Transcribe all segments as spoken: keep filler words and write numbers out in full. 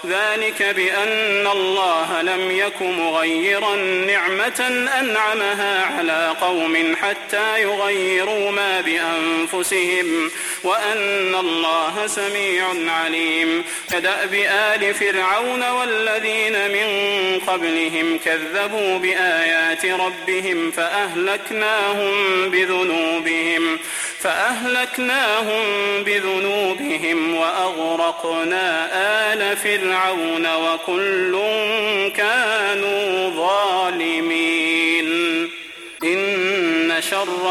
ذلك بأن الله لم يك مغيرا نعمة أنعمها على قوم حتى يغيروا ما بأنفسهم وأن الله سميع عليم. كدأب آل فرعون والذين من قبلهم كذبوا بآيات ربهم فأهلكناهم بذنوبهم فأهلكناهم بذنوبهم وأغرقنا آل فرعون وكل كانوا ظالمين. إن شر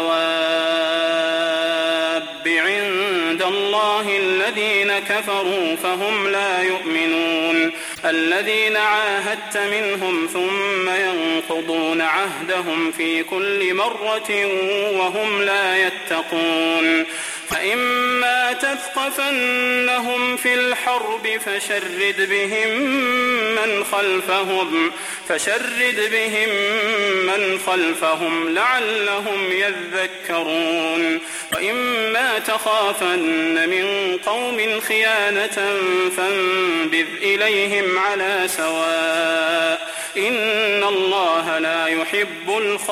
الدواب عند الله الذين كفروا فهم لا يؤمنون الذين عاهدت منهم ثم ينقضون عهدهم في كل مرة وهم لا يتقون. فإما تثقفنهم في الحرب فشرد بهم من خلفهم فشرد بهم من خلفهم لعلهم يذكرون. وإما تخافن من قوم خيانة فانبذ إليهم على سواء إن الله لا يحب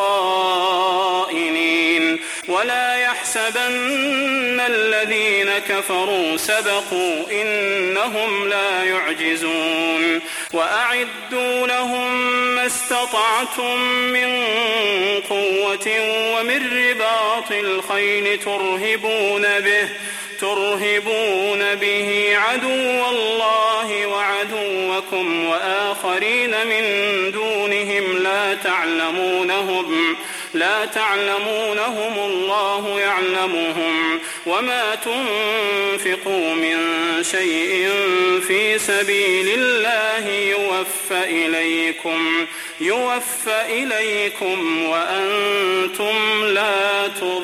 الخائنين. ولا يحسبن الذين كفروا سبقوا إنهم لا يعجزون. وأعدوا لهم ما استطعتم من قوة ومن رباط الخيل ترهبون به ترهبون به عدو الله وعدوكم وآخرين من دونهم لا تعلمونهم لا تعلمونهم الله يعلمهم. وما تنفقوا من شيء في سبيل الله يوفى إليكم يوفى إليكم وأنتم لا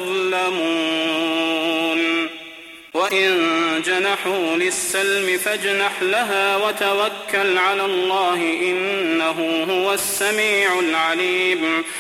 تظلمون. وإن جنحوا للسلم فاجنح لها وتوكل على الله إنه هو السميع العليم.